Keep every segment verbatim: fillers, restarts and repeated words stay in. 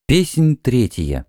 Песнь третья.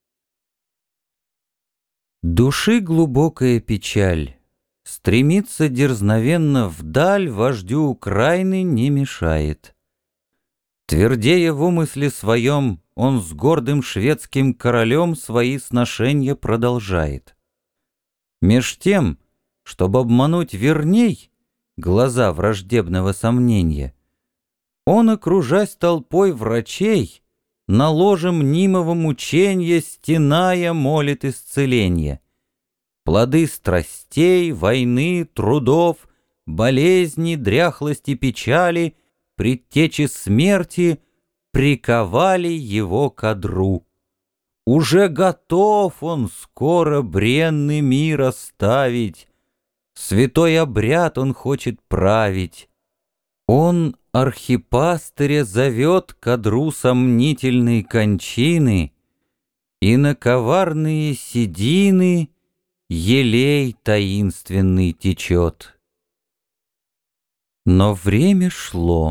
Души глубокая печаль, стремиться дерзновенно вдаль вождю Украины не мешает. Твердея в умысле своем, он с гордым шведским королем свои сношения продолжает. Меж тем, чтобы обмануть верней глаза враждебного сомнения, он, окружась толпой врачей, на ложе мнимого мученья, стеная, молит исцеления. Плоды страстей, войны, трудов, болезни, дряхлости, печали, предтечи смерти приковали его к одру. Уже готов он скоро бренный мир оставить, святой обряд он хочет править. Он архипастыря зовет к одру сомнительной кончины, и на коварные седины елей таинственный течет. Но время шло.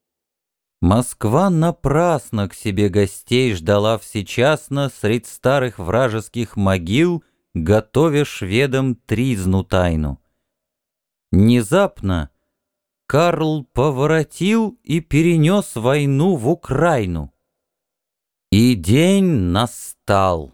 Москва напрасно к себе гостей ждала всечасно средь старых вражеских могил, готовя шведам тризну тайну. Внезапно Карл поворотил и перенес войну в Украину. И день настал.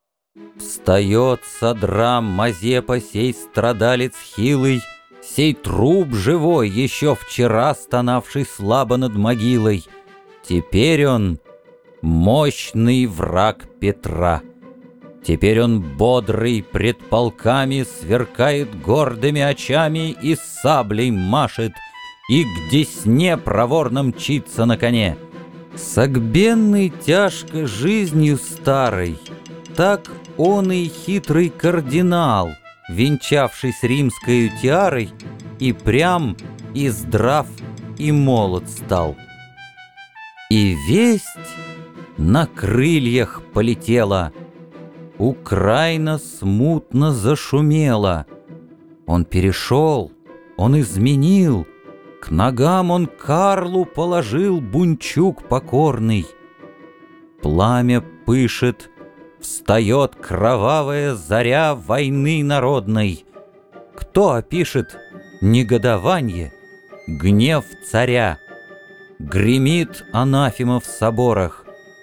Встает с одра Мазепа, сей страдалец хилый, сей труп живой, еще вчера стонавший слабо над могилой. Теперь он мощный враг Петра. Теперь он бодрый пред полками сверкает гордыми очами и саблей машет, и к десне проворно мчится на коне. Согбенный тяжко жизнью старой, так он и хитрый кардинал, венчавшись римскою тиарой, и прям, и здрав, и молод стал. И весть на крыльях полетела, Украина смутно зашумела. Он перешел, он изменил, к ногам он Карлу положил бунчук покорный. Пламя пышет, встает кровавая заря войны народной. Кто опишет негодование, гнев царя? Гремит анафема в соборах,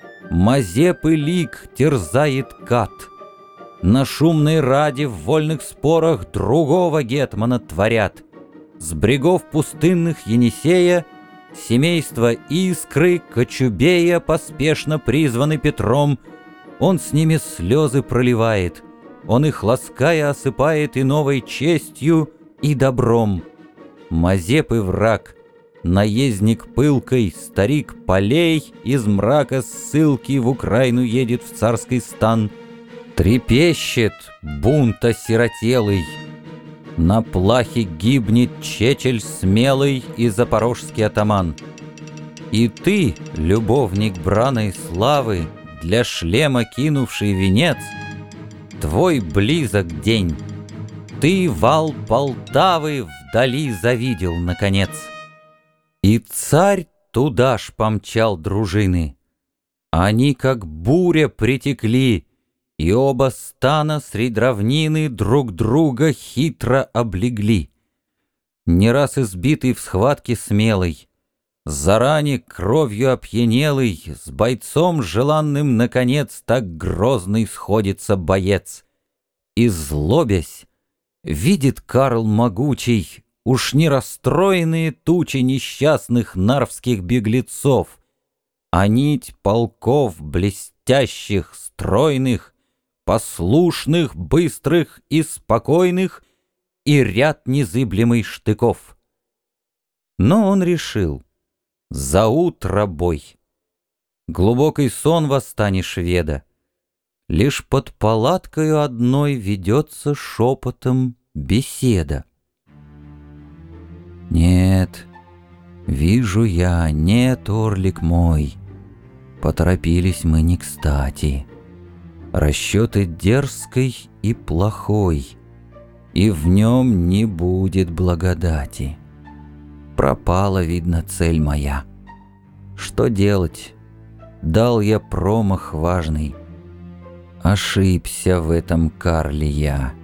Мазепы лик терзает кат. На шумной раде в вольных спорах другого гетмана творят. С брегов пустынных Енисея семейство Искры, Кочубея поспешно призваны Петром. Он с ними слезы проливает, он их лаская осыпает и новой честью, и добром. Мазепы враг, наездник пылкой, старик полей, из мрака ссылки в Украину едет в царский стан. Трепещет бунт осиротелый, на плахе гибнет Чечель смелый и запорожский атаман. И ты, любовник браной славы, для шлема кинувший венец, твой близок день, ты вал Полтавы вдали завидел наконец. И царь туда ж помчал дружины, они как буря притекли, и оба стана средь равнины друг друга хитро облегли. Не раз избитый в схватке смелой, заране кровью опьянелый, с бойцом желанным, наконец, так грозный сходится боец. И злобясь, видит Карл могучий, уж не расстроенные тучи несчастных нарвских беглецов, а нить полков блестящих, стройных, послушных, быстрых и спокойных, и ряд незыблемый штыков. Но он решил: за утро бой. Глубокий сон восстани шведа. Лишь под палаткою одной ведется шепотом беседа. Нет, вижу я, нет, орлик мой, поторопились мы не кстати. Расчеты дерзкой и плохой, и в нем не будет благодати. Пропала, видно, цель моя. Что делать? Дал я промах важный. Ошибся в этом Карле я.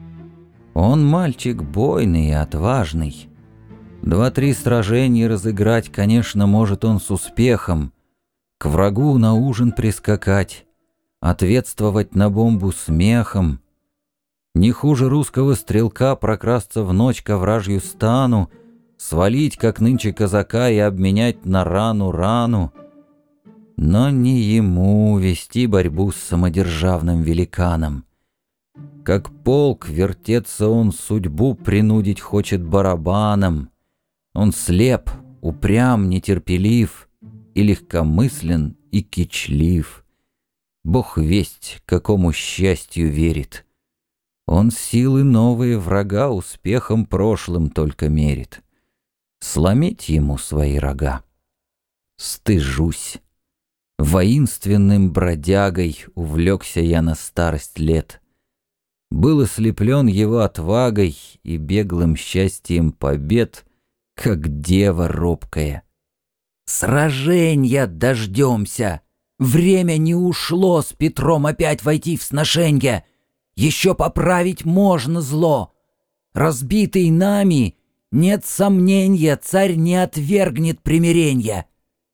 Он мальчик бойный и отважный. Два-три сражения разыграть, конечно, может он с успехом. К врагу на ужин прискакать, ответствовать на бомбу смехом. Не хуже русского стрелка прокрасться в ночь ко вражью стану, свалить, как нынче казака, и обменять на рану рану. Но не ему вести борьбу с самодержавным великаном. Как полк вертеться он судьбу принудить хочет барабаном. Он слеп, упрям, нетерпелив, и легкомыслен, и кичлив. Бог весть, какому счастью верит. Он силы новые врага успехом прошлым только мерит. Сломить ему свои рога. Стыжусь. Воинственным бродягой увлекся я на старость лет. Был ослеплен его отвагой и беглым счастьем побед, как дева робкая. Сраженья дождемся! Время не ушло с Петром опять войти в сношенье. Еще поправить можно зло. Разбитый нами, нет сомнения, царь не отвергнет примиренья.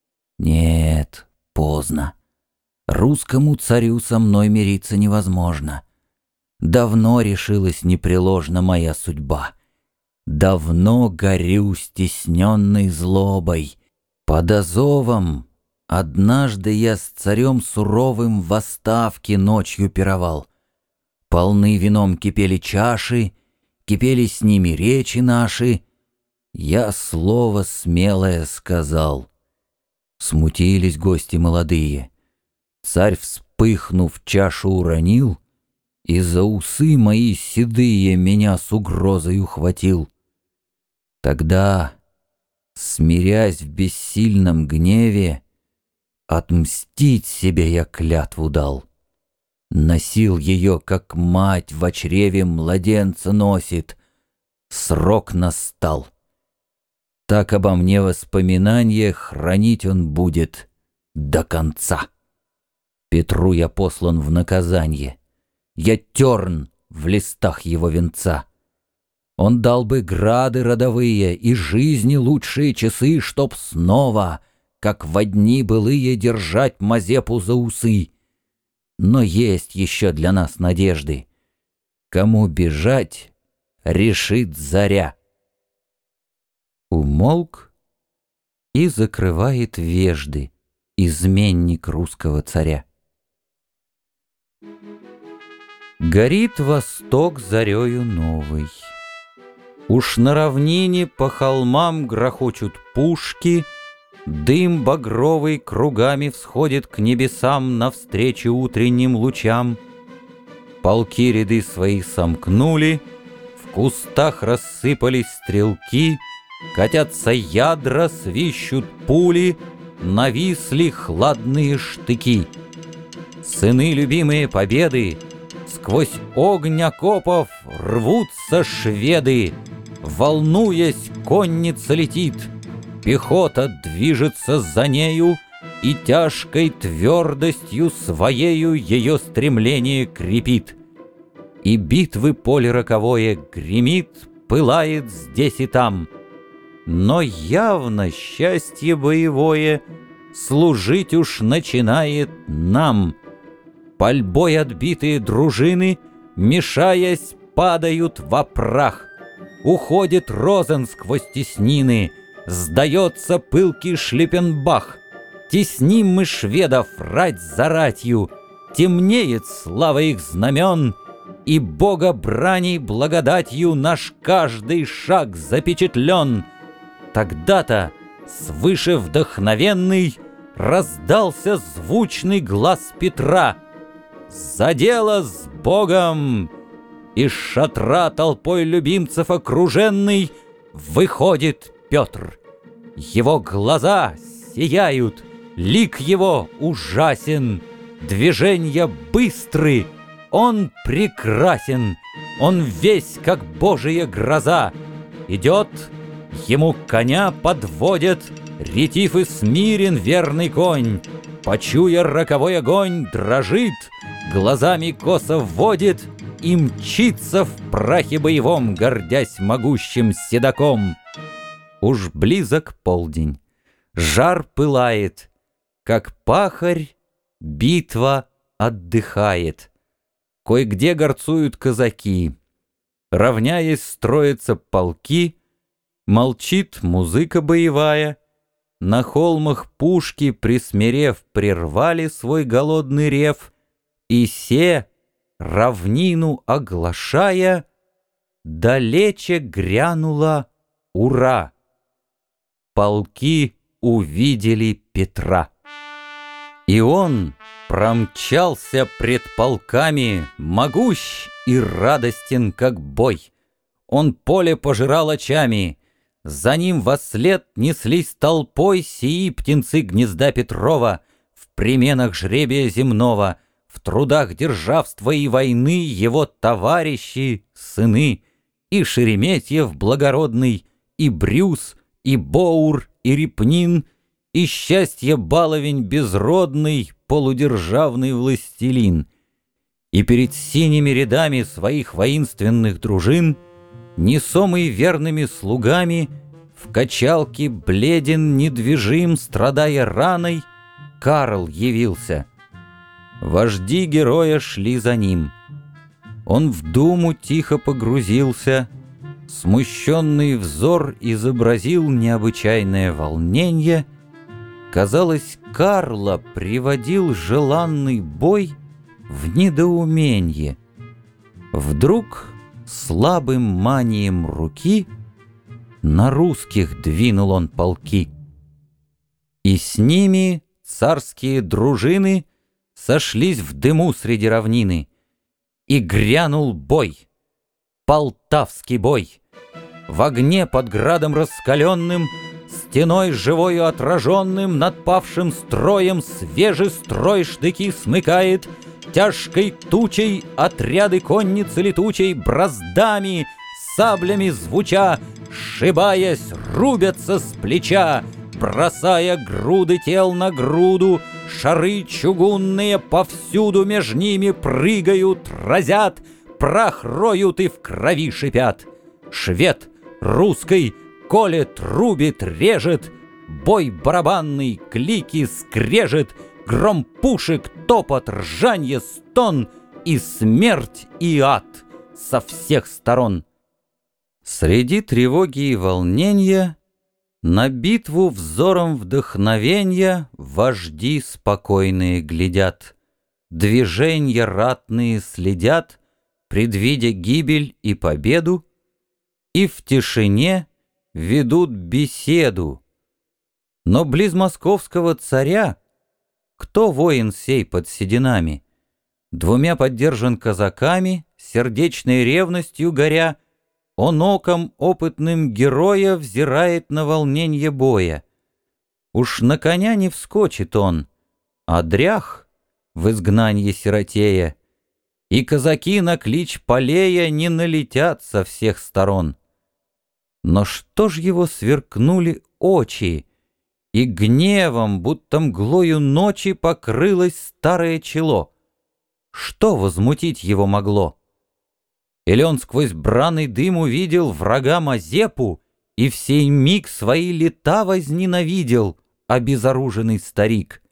Нет, поздно. Русскому царю со мной мириться невозможно. Давно решилась непреложна моя судьба. Давно горю стесненной злобой. Под Азовом однажды я с царем суровым в оставке ночью пировал. Полны вином кипели чаши, кипели с ними речи наши. Я слово смелое сказал. Смутились гости молодые. Царь, вспыхнув, чашу уронил, и за усы мои седые меня с угрозой ухватил. Тогда, смирясь в бессильном гневе, отмстить себе я клятву дал. Носил ее, как мать в чреве младенца носит. Срок настал. Так обо мне воспоминание хранить он будет до конца. Петру я послан в наказанье. Я терн в листах его венца. Он дал бы грады родовые и жизни лучшие часы, чтоб снова, как во дни былые, держать Мазепу за усы. Но есть еще для нас надежды. Кому бежать, решит заря. Умолк и закрывает вежды изменник русского царя. Горит восток зарею новой. Уж на равнине по холмам грохочут пушки, дым багровый кругами всходит к небесам навстречу утренним лучам. Полки ряды свои сомкнули, в кустах рассыпались стрелки, катятся ядра, свищут пули, нависли хладные штыки. Сыны любимые победы, сквозь огонь окопов рвутся шведы. Волнуясь, конница летит, пехота движется за нею, и тяжкой твердостью своею ее стремление крепит. И битвы поле роковое гремит, пылает здесь и там. Но явно счастье боевое служить уж начинает нам. Пальбой отбитые дружины, мешаясь, падают во прах. Уходит Розен сквозь теснины, сдается пылкий Шлиппенбах. Тесним мы шведов рать за ратью, темнеет слава их знамен, и Бога брани благодатью наш каждый шаг запечатлен. Тогда-то, свыше вдохновенный, раздался звучный глаз Петра: «За дело с Богом!» Из шатра толпой любимцев окруженный выходит Петр. Его глаза сияют, лик его ужасен, движения быстры, он прекрасен, он весь как божия гроза. Идет, ему коня подводят, ретив и смирен верный конь. почуя роковой огонь, дрожит, глазами косо вводит и мчится в прахе боевом, гордясь могущим седаком. Уж близок полдень, жар пылает, как пахарь битва отдыхает. Кое-где горцуют казаки, равняясь строятся полки, молчит музыка боевая. На холмах пушки, присмирев, прервали свой голодный рев, и се, равнину оглашая, далече грянула ура. Полки увидели Петра. И он промчался пред полками, могущ и радостен, как бой. Он поле пожирал очами, за ним вослед неслись толпой сии птенцы гнезда Петрова, в пременах жребия земного, в трудах державства и войны его товарищи, сыны, и Шереметьев благородный, и Брюс, и Боур, и Репнин, и счастье баловень безродный, полудержавный властелин. И перед синими рядами своих воинственных дружин, несомый верными слугами, в качалке бледен, недвижим, страдая раной, Карл явился. Вожди героя шли за ним. Он в думу тихо погрузился, смущенный взор изобразил необычайное волнение. Казалось, Карла приводил желанный бой в недоуменье. Вдруг слабым манием руки на русских двинул он полки. И с ними царские дружины сошлись в дыму среди равнины. И грянул бой, полтавский бой. В огне под градом раскаленным, стеной живою отраженным, над павшим строем свежий строй штыки смыкает. Тяжкой тучей отряды конницы летучей браздами, саблями звуча, сшибаясь, рубятся с плеча, бросая груды тел на груду, шары чугунные повсюду меж ними прыгают, разят, прах роют и в крови шипят. Швед русской колет, рубит, режет, бой барабанный, клики скрежет, гром пушек, топот, ржанье, стон и смерть, и ад со всех сторон. Среди тревоги и волнения на битву взором вдохновенья вожди спокойные глядят, движенья ратные следят, предвидя гибель и победу, и в тишине ведут беседу. Но близ московского царя кто воин сей под сединами? Двумя поддержан казаками, сердечной ревностью горя, он оком опытным героя взирает на волненье боя. Уж на коня не вскочит он, а дрях в изгнанье сиротея, и казаки на клич полея не налетят со всех сторон. Но что ж его сверкнули очи, и гневом, будто мглою ночи, покрылось старое чело. Что возмутить его могло? Или он сквозь браный дым увидел врага Мазепу и в сей миг свои лета возненавидел, обезоруженный старик?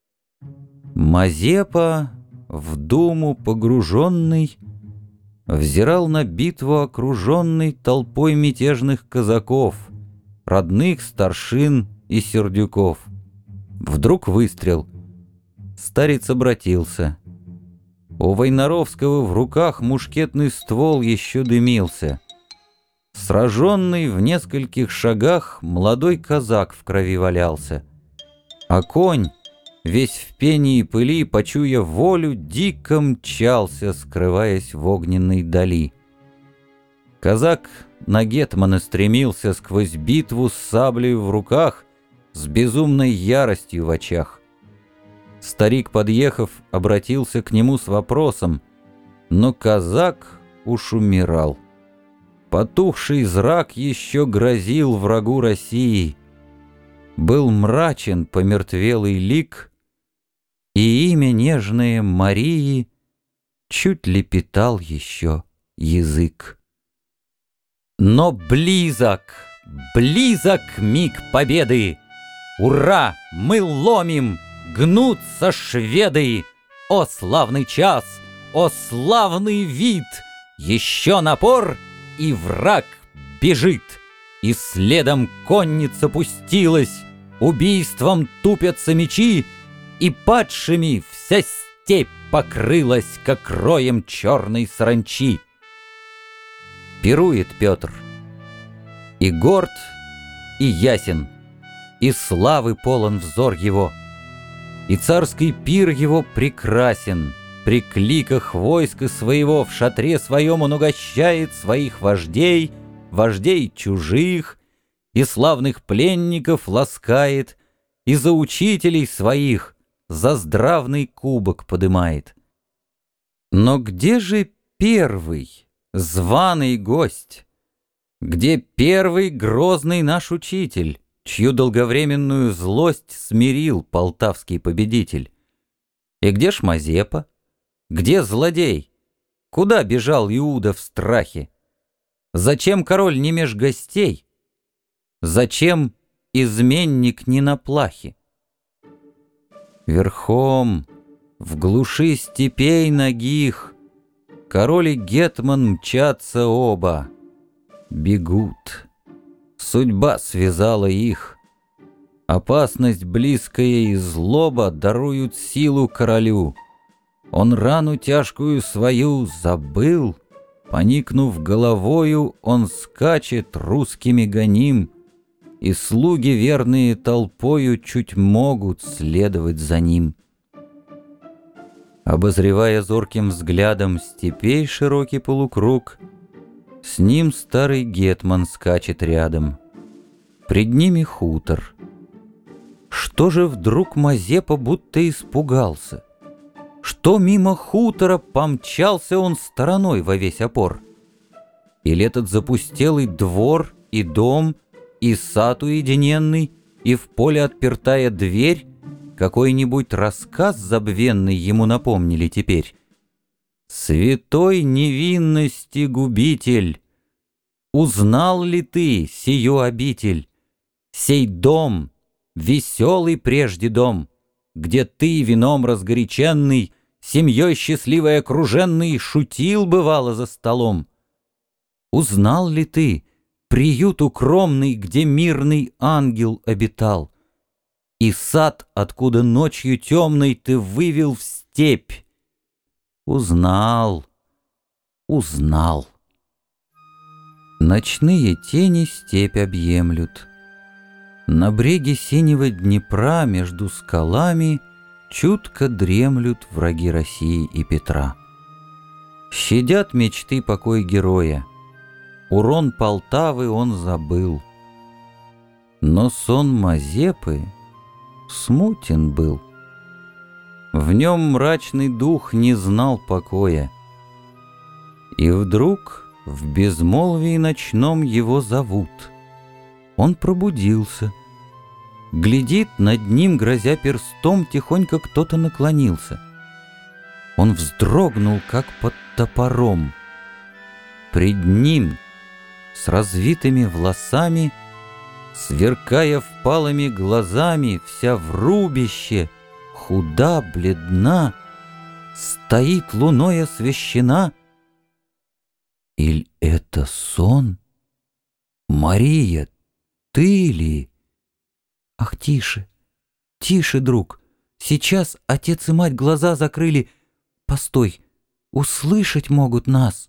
Мазепа, в думу погруженный, взирал на битву, окруженный толпой мятежных казаков, родных старшин и сердюков. Вдруг выстрел. Старец обратился. У Войнаровского в руках мушкетный ствол еще дымился. Сраженный в нескольких шагах молодой казак в крови валялся. А конь, весь в пене и пыли, почуя волю, дико мчался, скрываясь в огненной дали. Казак на гетмана стремился сквозь битву с саблей в руках, с безумной яростью в очах. Старик, подъехав, обратился к нему с вопросом, но казак уж умирал. Потухший зрак еще грозил врагу России. Был мрачен помертвелый лик, нежное Марии чуть лепетал еще язык. Но близок, близок миг победы! Ура! Мы ломим! Гнутся шведы! О, славный час! О, славный вид! Еще напор, и враг бежит! И следом конница пустилась, убийством тупятся мечи, и падшими вся степь покрылась, как роем черной саранчи. Пирует Петр, и горд, и ясен, и славы полон взор его, и царский пир его прекрасен. При кликах войска своего в шатре своем он угощает своих вождей, вождей чужих, и славных пленников ласкает, и за учителей своих за здравный кубок подымает. Но где же первый, званый гость? Где первый грозный наш учитель, чью долговременную злость смирил полтавский победитель? И где ж Мазепа? Где злодей? Куда бежал Иуда в страхе? Зачем король не меж гостей? Зачем изменник не на плахе? Верхом, в глуши степей нагих, король и гетман мчатся оба. Бегут. Судьба связала их. Опасность близкая и злоба даруют силу королю. Он рану тяжкую свою забыл, поникнув головою, он скачет русскими гоним, и слуги верные толпою чуть могут следовать за ним. Обозревая зорким взглядом степей широкий полукруг, с ним старый гетман скачет рядом. Пред ними хутор. Что же вдруг Мазепа будто испугался? Что мимо хутора помчался он стороной во весь опор? Или этот запустелый двор и дом, и сад уединенный, и в поле отпертая дверь какой-нибудь рассказ забвенный ему напомнили теперь? Святой невинности губитель, узнал ли ты сию обитель, сей дом, веселый прежде дом, где ты, вином разгоряченный, семьей счастливой окруженный, шутил, бывало, за столом? Узнал ли ты приют укромный, где мирный ангел обитал, и сад, откуда ночью темной ты вывел в степь? Узнал, узнал. Ночные тени степь объемлют. На бреге синего Днепра между скалами чутко дремлют враги России и Петра. Щадят мечты покой героя. Урон Полтавы он забыл. Но сон Мазепы смутен был. В нем мрачный дух не знал покоя. И вдруг в безмолвии ночном его зовут. Он пробудился. Глядит, над ним, грозя перстом, тихонько кто-то наклонился. Он вздрогнул, как под топором. Пред ним, с развитыми волосами, сверкая впалыми глазами, вся в рубище, худа, бледна, стоит луной освещена. Иль это сон? Мария, ты ли? Ах, тише, тише, друг. Сейчас отец и мать глаза закрыли. Постой, услышать могут нас.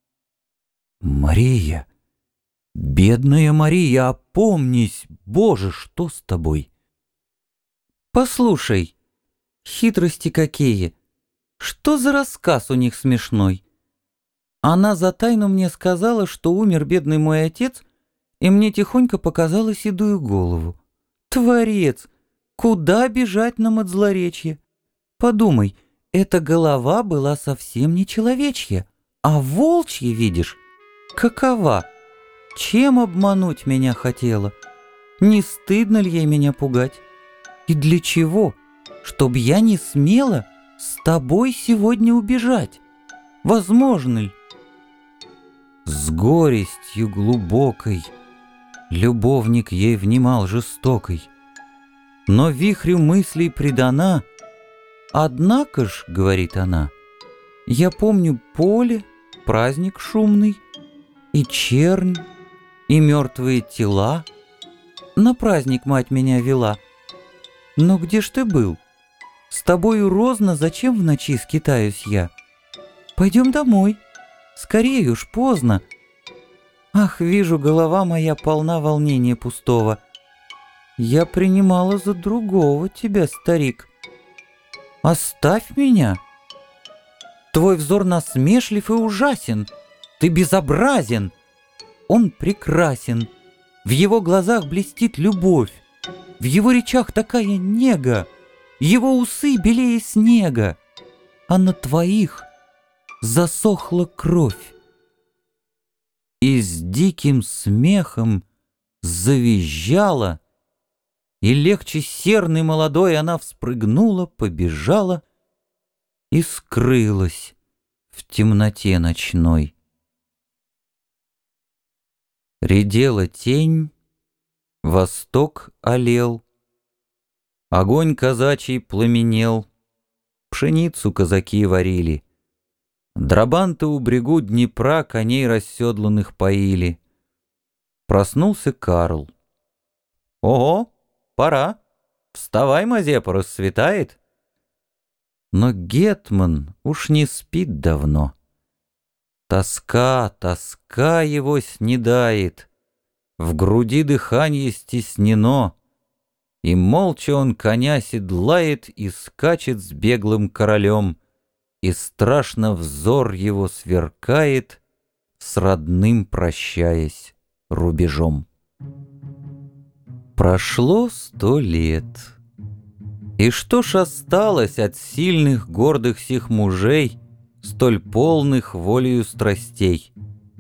Мария, бедная Мария, опомнись, Боже, что с тобой? Послушай, хитрости какие. Что за рассказ у них смешной? Она за тайну мне сказала, что умер бедный мой отец, и мне тихонько показала седую голову. Творец, куда бежать нам от злоречья? Подумай, эта голова была совсем не человечья, а волчья, видишь? Какова? Чем обмануть меня хотела? Не стыдно ли ей меня пугать? И для чего? Чтоб я не смела с тобой сегодня убежать? Возможно ли? С горестью глубокой любовник ей внимал жестокой, но вихрю мыслей предана. «Однако ж, — говорит она, — я помню поле, праздник шумный, и чернь, и мертвые тела. На праздник мать меня вела. Но где ж ты был? С тобою розно, зачем в ночи скитаюсь я? Пойдем домой, скорее уж поздно. Ах, вижу, голова моя полна волнения пустого. Я принимала за другого тебя, старик. Оставь меня. Твой взор насмешлив и ужасен. Ты безобразен. Он прекрасен. В его глазах блестит любовь. В его речах такая нега. Его усы белее снега. А на твоих засохла кровь. И с диким смехом завизжала, и легче серной молодой она вспрыгнула, побежала и скрылась в темноте ночной. Редела тень, восток олел, огонь казачий пламенел, пшеницу казаки варили. Драбанты у брегу Днепра коней расседланных поили. Проснулся Карл. «Ого, пора! Вставай, Мазепа, рассветает!» Но гетман уж не спит давно. Тоска, тоска его снедает, в груди дыхание стеснено, и молча он коня седлает и скачет с беглым королем, и страшно взор его сверкает, с родным прощаясь рубежом. Прошло сто лет. И что ж осталось от сильных гордых сих мужей, столь полных волею страстей?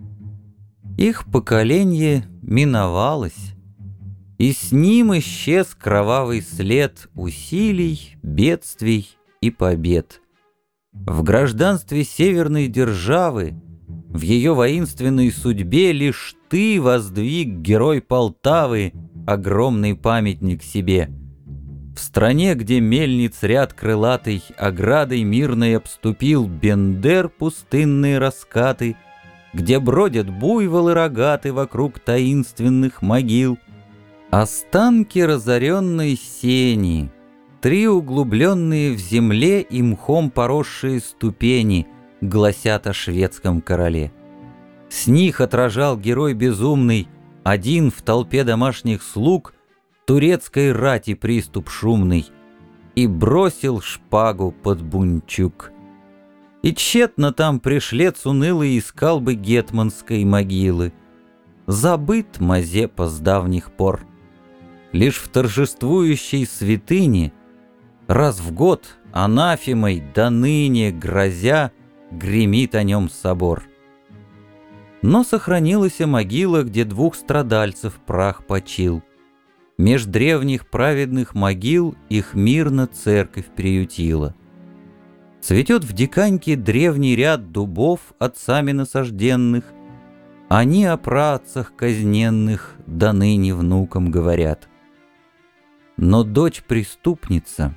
Их поколенье миновалось, и с ним исчез кровавый след усилий, бедствий и побед. В гражданстве северной державы, в ее воинственной судьбе лишь ты воздвиг, герой Полтавы, огромный памятник себе. В стране, где мельниц ряд крылатый оградой мирной обступил Бендер пустынные раскаты, где бродят буйволы рогаты вокруг таинственных могил, останки разоренной сени, три углубленные в земле и мхом поросшие ступени гласят о шведском короле. С них отражал герой безумный, один в толпе домашних слуг, турецкой рати приступ шумный, и бросил шпагу под бунчук. И тщетно там пришлец унылый искал бы гетманской могилы. Забыт Мазепа с давних пор. Лишь в торжествующей святыне раз в год анафемой до ныне грозя гремит о нем собор. Но сохранилась могила, где двух страдальцев прах почил. Меж древних праведных могил их мирно церковь приютила. Цветет в диканьке древний ряд дубов отцами насажденных. Они о праотцах казненных до ныне внукам говорят. Но дочь-преступница,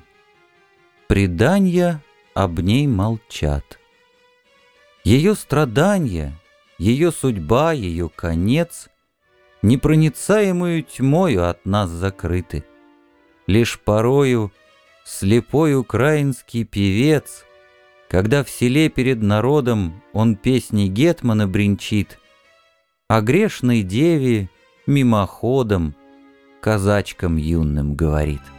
преданья об ней молчат. Ее страдания, ее судьба, ее конец непроницаемую тьмою от нас закрыты. Лишь порою слепой украинский певец, когда в селе перед народом он песни гетмана бренчит, о грешной деве мимоходом казачкам юным говорит.